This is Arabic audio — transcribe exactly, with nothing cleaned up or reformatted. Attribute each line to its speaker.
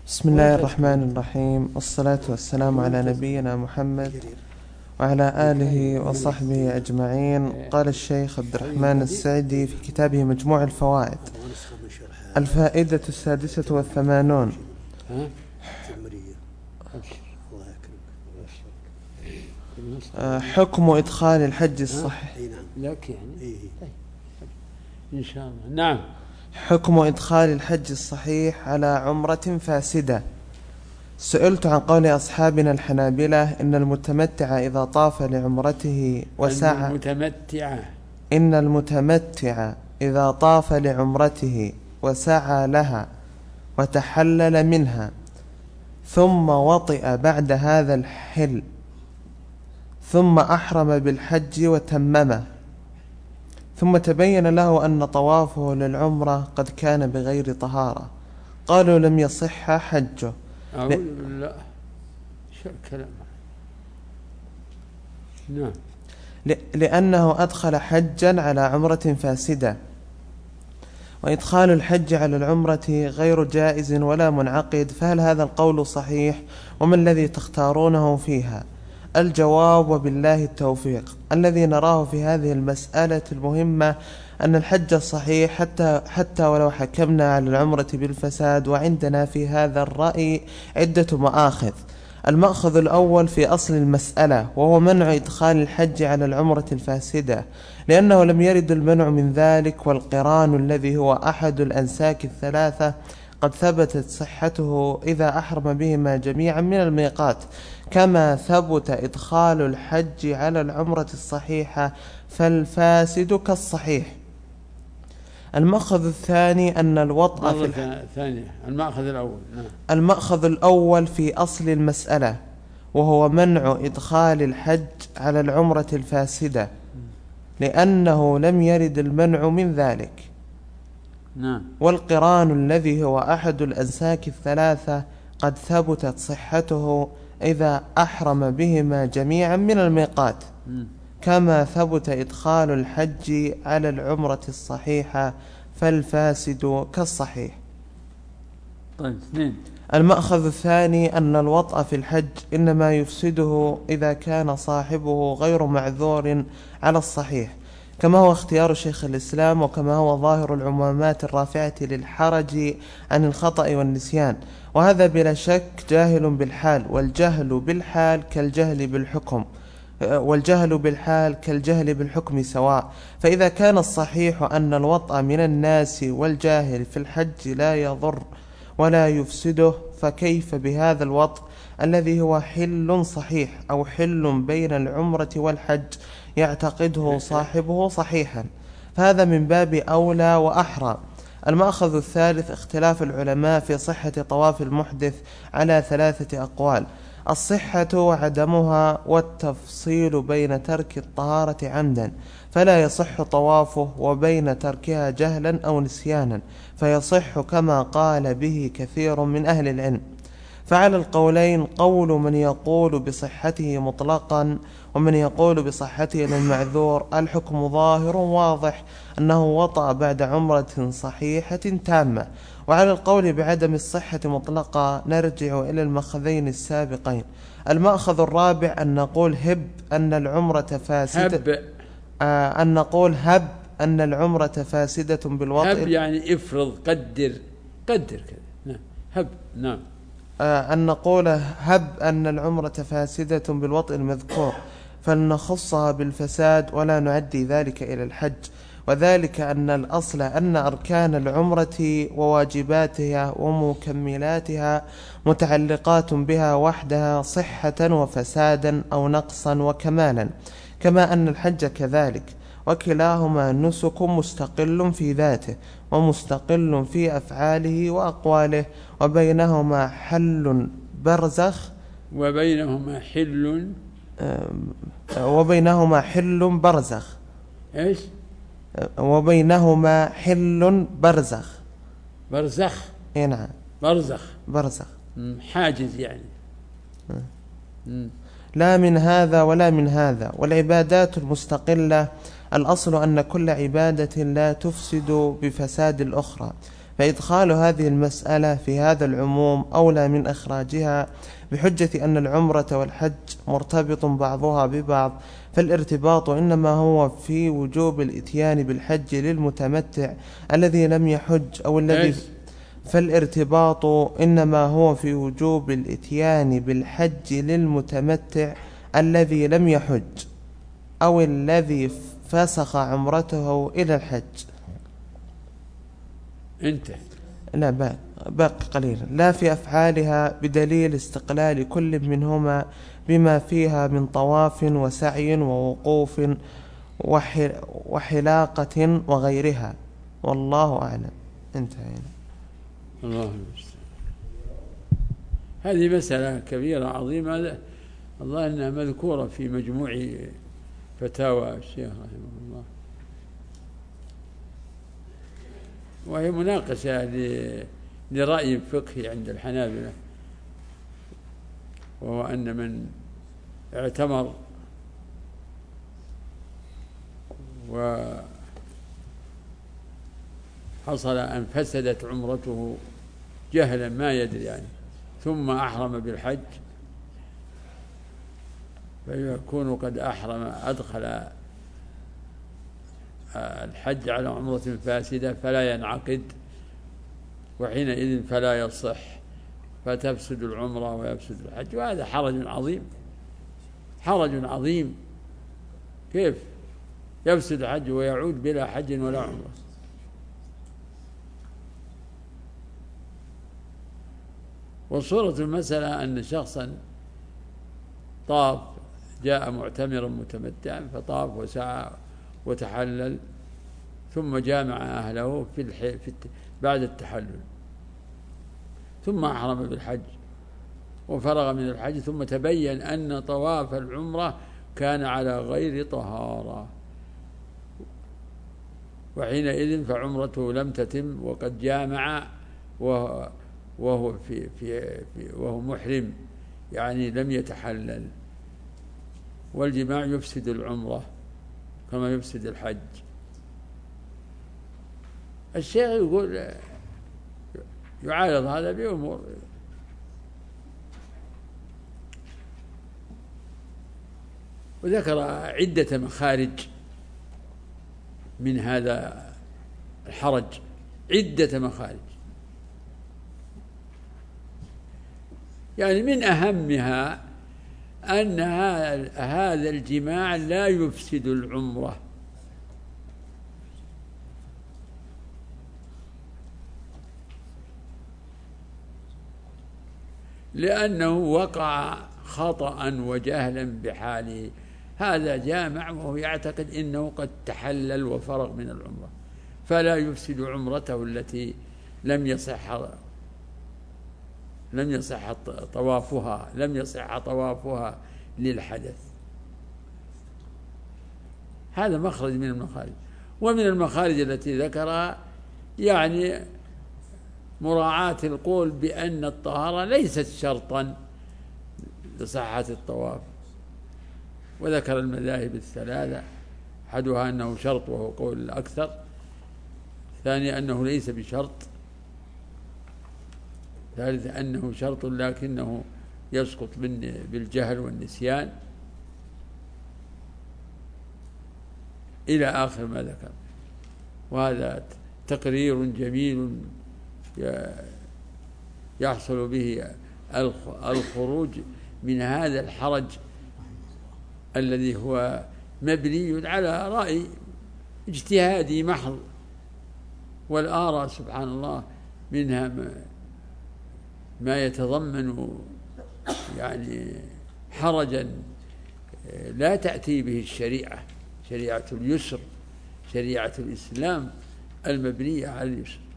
Speaker 1: بسم الله الرحمن الرحيم، والصلاة والسلام على نبينا محمد وعلى آله وصحبه أجمعين. قال الشيخ عبد الرحمن السعدي في كتابه مجموع الفوائد: الفائدة السادسة والثمانون، حكم إدخال الحج الصحيح.
Speaker 2: لك يعني إن شاء الله. نعم.
Speaker 1: حكم إدخال الحج الصحيح على عمرة فاسدة. سئلت عن قول أصحابنا الحنابلة إن المتمتع إذا طاف لعمرته وسعى
Speaker 2: المتمتع
Speaker 1: إن المتمتع إذا طاف لعمرته وسعى لها وتحلل منها ثم وطئ بعد هذا الحل ثم أحرم بالحج وتممه، ثم تبين له أن طوافه للعمرة قد كان بغير طهارة، قالوا لم يصح حجه.
Speaker 2: أقول ل... لا شو الكلام؟ نعم.
Speaker 1: لأنه أدخل حجا على عمرة فاسدة، وإدخال الحج على العمرة غير جائز ولا منعقد، فهل هذا القول صحيح؟ وما الذي تختارونه فيها؟ الجواب وبالله التوفيق. الذي نراه في هذه المسألة المهمة أن الحج الصحيح حتى, حتى ولو حكمنا على العمرة بالفساد، وعندنا في هذا الرأي عدة مآخذ. المأخذ الأول في أصل المسألة، وهو منع إدخال الحج على العمرة الفاسدة، لأنه لم يرد المنع من ذلك، والقران الذي هو أحد الأنساك الثلاثة قد ثبتت صحته إذا أحرم بهما جميعا من الميقات، كما ثبت إدخال الحج على العمرة الصحيحة، فالفاسد كالصحيح. المأخذ الثاني أن الوطأ في
Speaker 2: الثانية المأخذ الأول نعم.
Speaker 1: المأخذ الأول في أصل المسألة، وهو منع إدخال الحج على العمرة الفاسدة، لأنه لم يرد المنع من ذلك.
Speaker 2: نعم.
Speaker 1: والقران الذي هو أحد الأنساك الثلاثة قد ثبتت صحته إذا أحرم بهما جميعا من الميقات، كما ثبت إدخال الحج على العمرة الصحيحة، فالفاسد كالصحيح.
Speaker 2: طيب اثنين.
Speaker 1: المأخذ الثاني أن الوطأ في الحج إنما يفسده إذا كان صاحبه غير معذور على الصحيح، كما هو اختيار شيخ الإسلام، وكما هو ظاهر العمومات الرافعة للحرج عن الخطأ والنسيان، وهذا بلا شك جاهل بالحال، والجهل بالحال كالجهل بالحكم والجهل بالحال كالجهل بالحكم سواء. فإذا كان الصحيح أن الوطأ من الناس والجاهل في الحج لا يضر ولا يفسده، فكيف بهذا الوطأ الذي هو حل صحيح أو حل بين العمرة والحج يعتقده صاحبه صحيحا؟ فهذا من باب أولى وأحرى. المأخذ الثالث اختلاف العلماء في صحة طواف المحدث على ثلاثة أقوال: الصحة وعدمها، والتفصيل بين ترك الطهارة عمدا فلا يصح طوافه، وبين تركها جهلا أو نسيانا فيصح، كما قال به كثير من أهل العلم. فعلى القولين قول من يقول بصحته مطلقا ومن يقول بصحته للمعذور، الحكم ظاهر واضح أنه وطأ بعد عمرة صحيحة تامة. وعلى القول بعدم الصحة مطلقا نرجع إلى المأخذين السابقين. المأخذ الرابع أن نقول هب أن العمرة فاسدة
Speaker 2: هب
Speaker 1: آه أن نقول هب أن العمرة فاسدة بالوطء.
Speaker 2: هب يعني افرض، قدر قدر كذا. نعم. هب. نعم.
Speaker 1: آه أن نقول هب أن العمرة فاسدة بالوطء المذكور، فلنخصها بالفساد ولا نعدي ذلك إلى الحج، وذلك أن الأصل أن أركان العمرة وواجباتها ومكملاتها متعلقات بها وحدها صحة وفسادا أو نقصا وكمالا، كما أن الحج كذلك، وكلاهما نسك مستقل في ذاته ومستقل في أفعاله وأقواله، وبينهما حل برزخ
Speaker 2: وبينهما حل
Speaker 1: وبينهما حل برزخ
Speaker 2: إيش
Speaker 1: وبينهما حل برزخ
Speaker 2: برزخ
Speaker 1: إيه نعم
Speaker 2: برزخ
Speaker 1: برزخ
Speaker 2: حاجز يعني.
Speaker 1: لا من هذا ولا من هذا. والعبادات المستقلة الأصل أن كل عبادة لا تفسد بفساد الأخرى، فإدخال هذه المسألة في هذا العموم أولى من إخراجها بحجة أن العمرة والحج مرتبط بعضها ببعض، فالارتباط إنما هو في وجوب الإتيان بالحج للمتمتع الذي لم يحج أو الذي فالارتباط إنما هو في وجوب الإتيان بالحج للمتمتع الذي لم يحج أو الذي فسخ عمرته إلى الحج.
Speaker 2: انتهى.
Speaker 1: لا باقي قليلا. لا في أفعالها بدليل استقلال كل منهما بما فيها من طواف وسعي ووقوف وحلاقة وغيرها، والله أعلم. انتهى.
Speaker 2: الله المستعان. هذه مسألة كبيرة عظيمة، الله أنها مذكورة في مجموع فتاوى الشيخ رحمه الله، وهي مناقشة لرأي فقهي عند الحنابلة، وهو أن من اعتمر وحصل أن فسدت عمرته جهلا ما يدري يعني، ثم أحرم بالحج، فيكون قد أحرم أدخل الحج على عمرة فاسدة فلا ينعقد، وحينئذ فلا يصح، فتفسد العمرة ويفسد الحج، وهذا حرج عظيم، حرج عظيم. كيف يفسد الحج ويعود بلا حج ولا عمرة؟ وصورة المسألة أن شخصا طاف، جاء معتمرا متمتعا فطاف وسعى وتحلل، ثم جامع أهله في, الح... في الت... بعد التحلل، ثم أحرم بالحج وفرغ من الحج، ثم تبين أن طواف العمرة كان على غير طهارة، وحينئذ فعمرته لم تتم وقد جامع وهو, وهو في... في... في... وهو محرم، يعني لم يتحلل، والجماع يفسد العمرة كما يفسد الحج. الشيخ يقول يعارض هذا بأمور، وذكر عدة مخارج من هذا الحرج، عدة مخارج، يعني من أهمها أن هذا الجماع لا يفسد العمرة، لأنه وقع خطأ وجهلا بحاله. هذا جامع وهو يعتقد إنه قد تحلل وفرغ من العمرة، فلا يفسد عمرته التي لم يصح لم يصح طوافها لم يصح طوافها للحدث. هذا مخرج من المخارج. ومن المخارج التي ذكرها يعني مراعاة القول بأن الطهارة ليست شرطا لصحة الطواف، وذكر المذاهب الثلاثة، أحدها أنه شرط وهو قول الأكثر، ثاني أنه ليس بشرط، ثالث أنه شرط لكنه يسقط بالجهل والنسيان، إلى آخر ما ذكر. وهذا تقرير جميل يحصل به الخروج من هذا الحرج الذي هو مبني على رأي اجتهادي محض، والآراء سبحان الله منها ما يتضمن يعني حرجا لا تأتي به الشريعة، شريعة اليسر، شريعة الإسلام المبنية على اليسر.